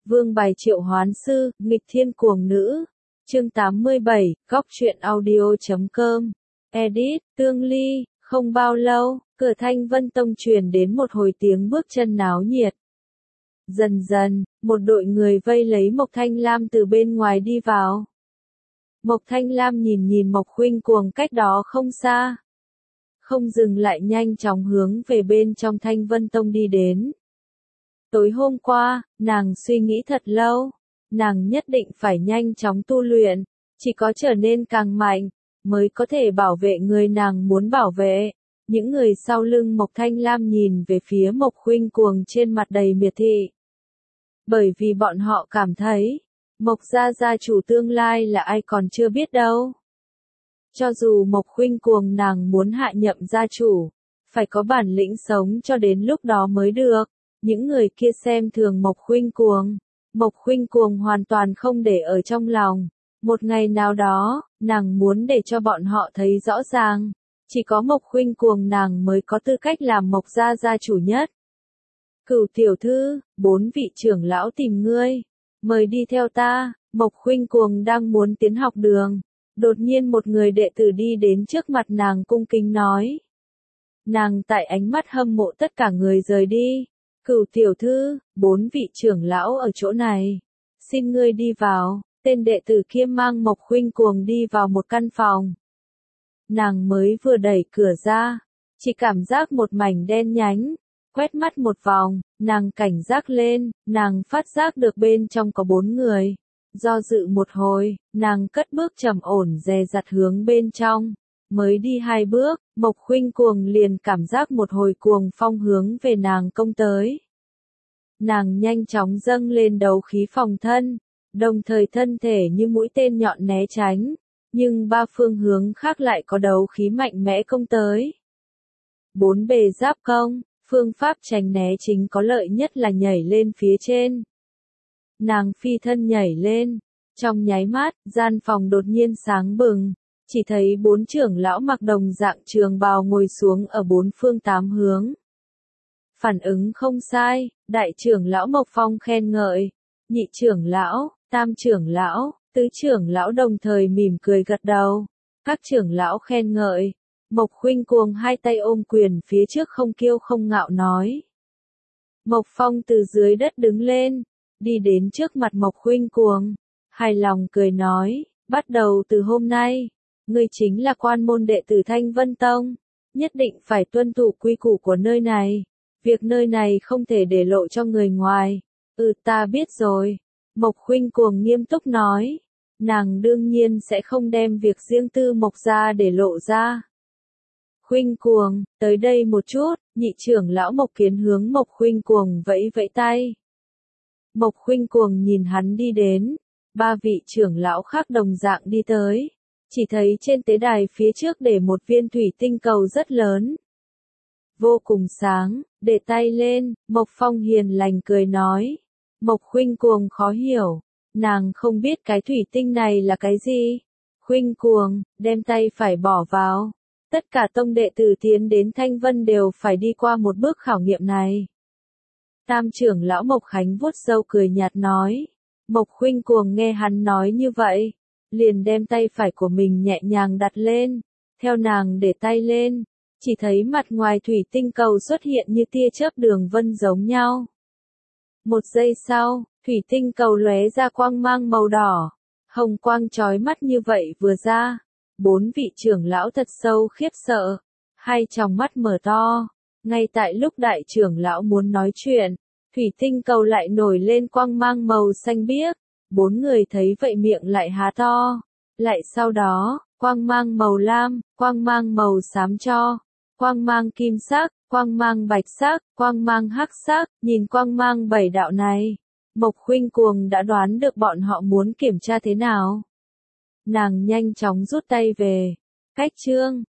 Vương bài triệu hoán sư, nghịch thiên cuồng nữ. Chương 87, góc truyện audio.com. Edit, Tương Ly. Không bao lâu, cửa Thanh Vân Tông truyền đến một hồi tiếng bước chân náo nhiệt. Dần dần, một đội người vây lấy Mộc Thanh Lam từ bên ngoài đi vào. Mộc Thanh Lam nhìn Mộc Khuynh Cuồng cách đó không xa. Không dừng lại, nhanh chóng hướng về bên trong Thanh Vân Tông đi đến. Tối hôm qua, nàng suy nghĩ thật lâu. Nàng nhất định phải nhanh chóng tu luyện, chỉ có trở nên càng mạnh, mới có thể bảo vệ người nàng muốn bảo vệ. Những người sau lưng Mộc Thanh Lam nhìn về phía Mộc Khuynh Cuồng trên mặt đầy miệt thị. Bởi vì bọn họ cảm thấy, Mộc gia chủ tương lai là ai còn chưa biết đâu. Cho dù Mộc Khuynh Cuồng nàng muốn hạ nhậm gia chủ, phải có bản lĩnh sống cho đến lúc đó mới được. Những người kia xem thường Mộc Khuynh Cuồng hoàn toàn không để ở trong lòng. Một ngày nào đó, nàng muốn để cho bọn họ thấy rõ ràng, chỉ có Mộc Khuynh Cuồng nàng mới có tư cách làm Mộc gia chủ nhất. Cửu tiểu thư, 4 vị trưởng lão tìm ngươi, mời đi theo ta. Mộc Khuynh Cuồng đang muốn tiến học đường, đột nhiên một người đệ tử đi đến trước mặt nàng cung kính nói. Nàng tại ánh mắt hâm mộ tất cả người rời đi. Cửu tiểu thư, 4 vị trưởng lão ở chỗ này, xin ngươi đi vào. Tên đệ tử kia mang Mộc Khuynh Cuồng đi vào một căn phòng. Nàng mới vừa đẩy cửa ra, chỉ cảm giác một mảnh đen nhánh. Quét mắt một vòng, nàng cảnh giác lên, nàng phát giác được bên trong có 4 người. Do dự một hồi, nàng cất bước trầm ổn dè dặt hướng bên trong. Mới đi 2 bước, Mộc Khuynh Cuồng liền cảm giác một hồi cuồng phong hướng về nàng công tới. Nàng nhanh chóng dâng lên đấu khí phòng thân, đồng thời thân thể như mũi tên nhọn né tránh, nhưng 3 phương hướng khác lại có đấu khí mạnh mẽ công tới. 4 bề giáp công, phương pháp tránh né chính có lợi nhất là nhảy lên phía trên. Nàng phi thân nhảy lên, trong nháy mắt, gian phòng đột nhiên sáng bừng, chỉ thấy 4 trưởng lão mặc đồng dạng trường bào ngồi xuống ở 4 phương 8 hướng. Phản ứng không sai, đại trưởng lão Mộc Phong khen ngợi, nhị trưởng lão, tam trưởng lão, tứ trưởng lão đồng thời mỉm cười gật đầu. Các trưởng lão khen ngợi. Mộc Khuynh Cuồng 2 tay ôm quyền phía trước không kiêu không ngạo nói. Mộc Phong từ dưới đất đứng lên, đi đến trước mặt Mộc Khuynh Cuồng, hài lòng cười nói, bắt đầu từ hôm nay, ngươi chính là quan môn đệ tử Thanh Vân Tông, nhất định phải tuân thủ quy củ của nơi này, việc nơi này không thể để lộ cho người ngoài. Ta biết rồi. Mộc Khuynh Cuồng nghiêm túc nói, nàng đương nhiên sẽ không đem việc riêng tư Mộc gia để lộ ra. Khuynh Cuồng, tới đây một chút, nhị trưởng lão Mộc Kiến hướng Mộc Khuynh Cuồng vẫy vẫy tay. Mộc Khuynh Cuồng nhìn hắn đi đến, 3 vị trưởng lão khác đồng dạng đi tới, chỉ thấy trên tế đài phía trước để một viên thủy tinh cầu rất lớn. Vô cùng sáng, để tay lên, Mộc Phong hiền lành cười nói. Mộc Khuynh Cuồng khó hiểu, nàng không biết cái thủy tinh này là cái gì. Khuynh Cuồng, đem tay phải bỏ vào. Tất cả tông đệ tử tiến đến Thanh Vân đều phải đi qua một bước khảo nghiệm này. Tam trưởng lão Mộc Khánh vuốt râu cười nhạt nói. Mộc Khuynh Cuồng nghe hắn nói như vậy, liền đem tay phải của mình nhẹ nhàng đặt lên, theo nàng để tay lên, chỉ thấy mặt ngoài thủy tinh cầu xuất hiện như tia chớp đường vân giống nhau. Một giây sau, thủy tinh cầu lóe ra quang mang màu đỏ, hồng quang chói mắt như vậy vừa ra. 4 vị trưởng lão thật sâu khiếp sợ, hai tròng mắt mở to. Ngay tại lúc đại trưởng lão muốn nói chuyện, thủy tinh cầu lại nổi lên quang mang màu xanh biếc. 4 người thấy vậy miệng lại há to. Lại sau đó, quang mang màu lam, quang mang màu xám cho, quang mang kim sắc, quang mang bạch sắc, quang mang hắc sắc. Nhìn quang mang 7 đạo này, Mộc Khuynh Cuồng đã đoán được bọn họ muốn kiểm tra thế nào. Nàng nhanh chóng rút tay về. Cách chương